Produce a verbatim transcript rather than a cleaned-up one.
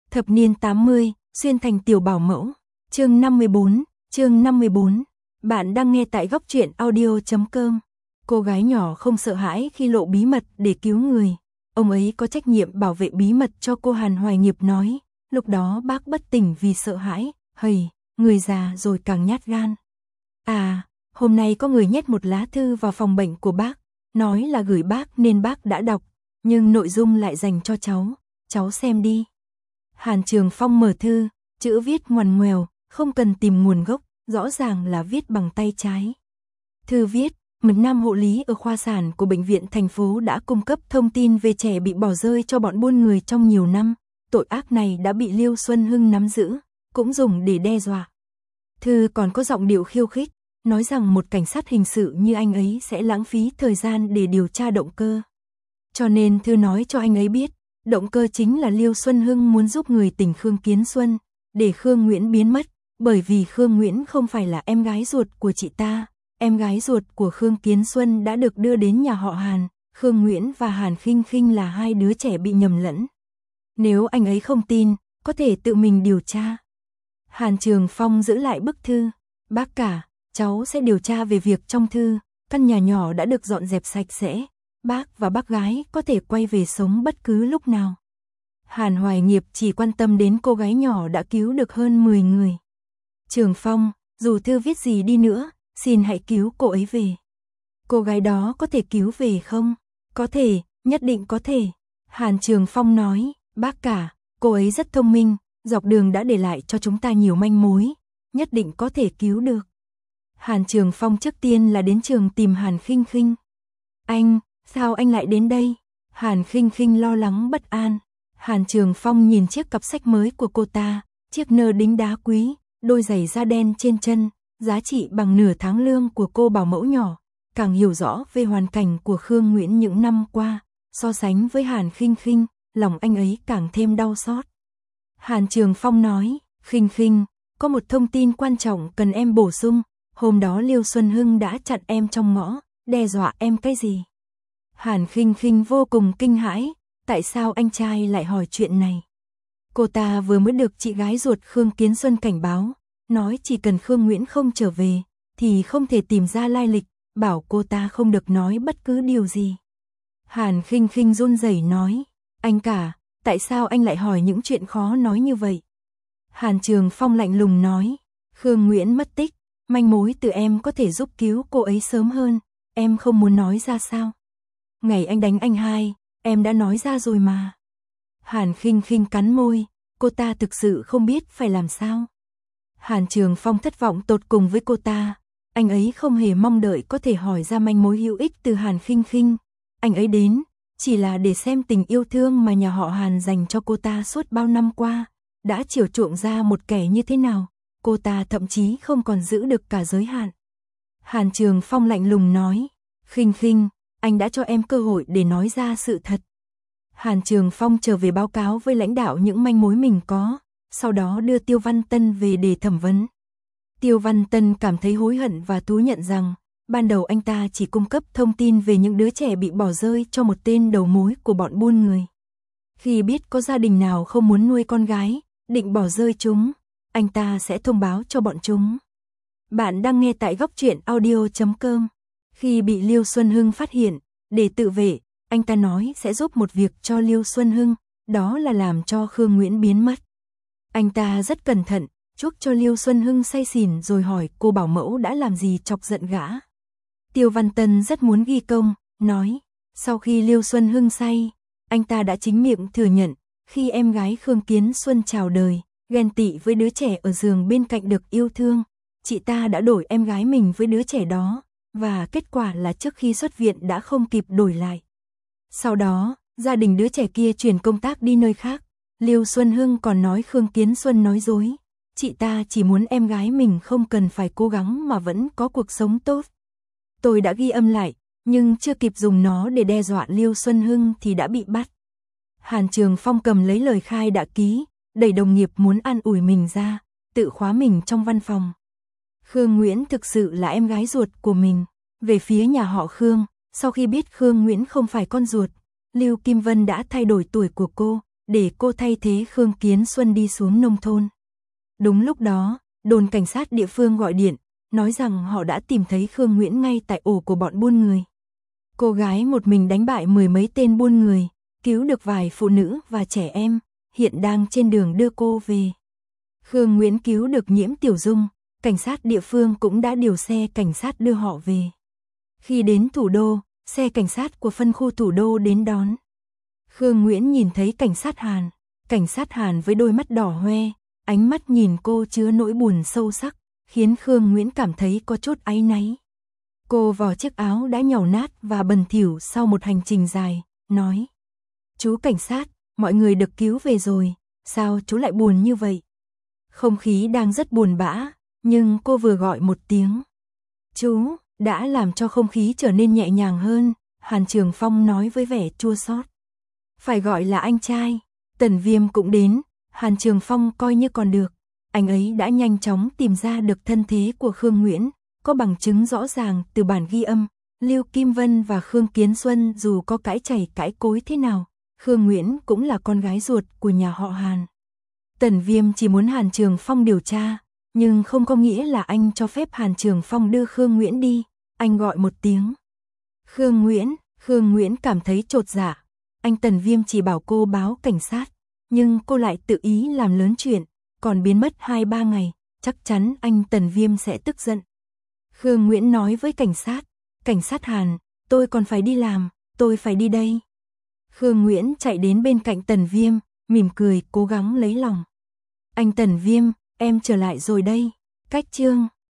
Thập niên tám mươi, xuyên thành tiểu bảo mẫu. Chương năm mươi bốn, chương năm mươi bốn. Bạn đang nghe tại góc truyện audio chấm com. Cô gái nhỏ không sợ hãi khi lộ bí mật để cứu người. Ông ấy có trách nhiệm bảo vệ bí mật cho cô, Hàn Hoài Nghiệp nói. Lúc đó bác bất tỉnh vì sợ hãi. Hầy, người già rồi càng nhát gan. À, hôm nay có người nhét một lá thư vào phòng bệnh của bác. Nói là gửi bác nên bác đã đọc. Nhưng nội dung lại dành cho cháu. Cháu xem đi. Hàn Trường Phong mở thư, chữ viết ngoằn ngoèo, không cần tìm nguồn gốc, rõ ràng là viết bằng tay trái. Thư viết, một nam hộ lý ở khoa sản của bệnh viện thành phố đã cung cấp thông tin về trẻ bị bỏ rơi cho bọn buôn người trong nhiều năm. Tội ác này đã bị Liêu Xuân Hưng nắm giữ, cũng dùng để đe dọa. Thư còn có giọng điệu khiêu khích, nói rằng một cảnh sát hình sự như anh ấy sẽ lãng phí thời gian để điều tra động cơ. Cho nên Thư nói cho anh ấy biết, động cơ chính là Liêu Xuân Hưng muốn giúp người tỉnh Khương Kiến Xuân, để Khương Nguyễn biến mất, bởi vì Khương Nguyễn không phải là em gái ruột của chị ta, em gái ruột của Khương Kiến Xuân đã được đưa đến nhà họ Hàn, Khương Nguyễn và Hàn Khinh Khinh là hai đứa trẻ bị nhầm lẫn. Nếu anh ấy không tin, có thể tự mình điều tra. Hàn Trường Phong giữ lại bức thư, bác cả, cháu sẽ điều tra về việc trong thư, căn nhà nhỏ đã được dọn dẹp sạch sẽ. Bác và bác gái có thể quay về sống bất cứ lúc nào. Hàn Hoài Nghiệp chỉ quan tâm đến cô gái nhỏ đã cứu được hơn mười người. Trường Phong, dù thư viết gì đi nữa, xin hãy cứu cô ấy về. Cô gái đó có thể cứu về không? Có thể, nhất định có thể. Hàn Trường Phong nói, bác cả, cô ấy rất thông minh, dọc đường đã để lại cho chúng ta nhiều manh mối, nhất định có thể cứu được. Hàn Trường Phong trước tiên là đến trường tìm Hàn Khinh Khinh. Anh, sao anh lại đến đây? Hàn Khinh Khinh lo lắng bất an. Hàn Trường Phong nhìn chiếc cặp sách mới của cô ta, chiếc nơ đính đá quý, đôi giày da đen trên chân, giá trị bằng nửa tháng lương của cô bảo mẫu nhỏ, càng hiểu rõ về hoàn cảnh của Khương Nguyễn những năm qua, so sánh với Hàn Khinh Khinh, lòng anh ấy càng thêm đau xót. Hàn Trường Phong nói, Khinh Khinh, có một thông tin quan trọng cần em bổ sung, hôm đó Liêu Xuân Hưng đã chặn em trong ngõ, đe dọa em cái gì? Hàn Khinh Khinh vô cùng kinh hãi, tại sao anh trai lại hỏi chuyện này? Cô ta vừa mới được chị gái ruột Khương Kiến Xuân cảnh báo, nói chỉ cần Khương Nguyễn không trở về, thì không thể tìm ra lai lịch, bảo cô ta không được nói bất cứ điều gì. Hàn Khinh Khinh run rẩy nói, anh cả, tại sao anh lại hỏi những chuyện khó nói như vậy? Hàn Trường Phong lạnh lùng nói, Khương Nguyễn mất tích, manh mối từ em có thể giúp cứu cô ấy sớm hơn, em không muốn nói ra sao? Ngày anh đánh anh hai, em đã nói ra rồi mà. Hàn Khinh Khinh cắn môi, cô ta thực sự không biết phải làm sao. Hàn Trường Phong thất vọng tột cùng với cô ta, anh ấy không hề mong đợi có thể hỏi ra manh mối hữu ích từ Hàn Khinh Khinh. Anh ấy đến, chỉ là để xem tình yêu thương mà nhà họ Hàn dành cho cô ta suốt bao năm qua, đã chiều chuộng ra một kẻ như thế nào, cô ta thậm chí không còn giữ được cả giới hạn. Hàn Trường Phong lạnh lùng nói, Khinh Khinh, anh đã cho em cơ hội để nói ra sự thật. Hàn Trường Phong trở về báo cáo với lãnh đạo những manh mối mình có, sau đó đưa Tiêu Văn Tân về để thẩm vấn. Tiêu Văn Tân cảm thấy hối hận và thú nhận rằng, ban đầu anh ta chỉ cung cấp thông tin về những đứa trẻ bị bỏ rơi cho một tên đầu mối của bọn buôn người. Khi biết có gia đình nào không muốn nuôi con gái, định bỏ rơi chúng, anh ta sẽ thông báo cho bọn chúng. Bạn đang nghe tại góc truyện audio chấm com. Khi bị Liêu Xuân Hưng phát hiện, để tự vệ, anh ta nói sẽ giúp một việc cho Liêu Xuân Hưng, đó là làm cho Khương Nguyễn biến mất. Anh ta rất cẩn thận, chuốc cho Liêu Xuân Hưng say xỉn rồi hỏi cô bảo mẫu đã làm gì chọc giận gã. Tiêu Văn Tân rất muốn ghi công, nói, sau khi Liêu Xuân Hưng say, anh ta đã chính miệng thừa nhận, khi em gái Khương Kiến Xuân chào đời, ghen tị với đứa trẻ ở giường bên cạnh được yêu thương, chị ta đã đổi em gái mình với đứa trẻ đó. Và kết quả là trước khi xuất viện đã không kịp đổi lại. Sau đó, gia đình đứa trẻ kia chuyển công tác đi nơi khác. Liêu Xuân Hưng còn nói Khương Kiến Xuân nói dối. Chị ta chỉ muốn em gái mình không cần phải cố gắng mà vẫn có cuộc sống tốt. Tôi đã ghi âm lại, nhưng chưa kịp dùng nó để đe dọa Liêu Xuân Hưng thì đã bị bắt. Hàn Trường Phong cầm lấy lời khai đã ký, đẩy đồng nghiệp muốn an ủi mình ra, tự khóa mình trong văn phòng. Khương Nguyễn thực sự là em gái ruột của mình. Về phía nhà họ Khương, sau khi biết Khương Nguyễn không phải con ruột, Lưu Kim Vân đã thay đổi tuổi của cô, để cô thay thế Khương Kiến Xuân đi xuống nông thôn. Đúng lúc đó, đồn cảnh sát địa phương gọi điện, nói rằng họ đã tìm thấy Khương Nguyễn ngay tại ổ của bọn buôn người. Cô gái một mình đánh bại mười mấy tên buôn người, cứu được vài phụ nữ và trẻ em, hiện đang trên đường đưa cô về. Khương Nguyễn cứu được Nhiễm Tiểu Dung, cảnh sát địa phương cũng đã điều xe cảnh sát đưa họ về. Khi đến thủ đô, xe cảnh sát của phân khu thủ đô đến đón. Khương Nguyễn nhìn thấy cảnh sát Hàn, cảnh sát Hàn với đôi mắt đỏ hoe, ánh mắt nhìn cô chứa nỗi buồn sâu sắc, khiến Khương Nguyễn cảm thấy có chút áy náy. Cô vò chiếc áo đã nhàu nát và bẩn thỉu sau một hành trình dài, nói: "Chú cảnh sát, mọi người được cứu về rồi, sao chú lại buồn như vậy?" Không khí đang rất buồn bã, nhưng cô vừa gọi một tiếng "chú" đã làm cho không khí trở nên nhẹ nhàng hơn. Hàn Trường Phong nói với vẻ chua xót: "Phải gọi là anh trai." Tần Viêm cũng đến, Hàn Trường Phong coi như còn được. Anh ấy đã nhanh chóng tìm ra được thân thế của Khương Nguyễn, có bằng chứng rõ ràng từ bản ghi âm. Lưu Kim Vân và Khương Kiến Xuân dù có cãi chảy cãi cối thế nào, Khương Nguyễn cũng là con gái ruột của nhà họ Hàn. Tần Viêm chỉ muốn Hàn Trường Phong điều tra, nhưng không có nghĩa là anh cho phép Hàn Trường Phong đưa Khương Nguyễn đi. Anh gọi một tiếng "Khương Nguyễn." Khương Nguyễn cảm thấy chột dạ. Anh Tần Viêm chỉ bảo cô báo cảnh sát, nhưng cô lại tự ý làm lớn chuyện, còn biến mất hai ba ngày, chắc chắn anh Tần Viêm sẽ tức giận. Khương Nguyễn nói với cảnh sát: "Cảnh sát Hàn, tôi còn phải đi làm, tôi phải đi đây." Khương Nguyễn chạy đến bên cạnh Tần Viêm, mỉm cười cố gắng lấy lòng. "Anh Tần Viêm, em trở lại rồi đây." Cách chương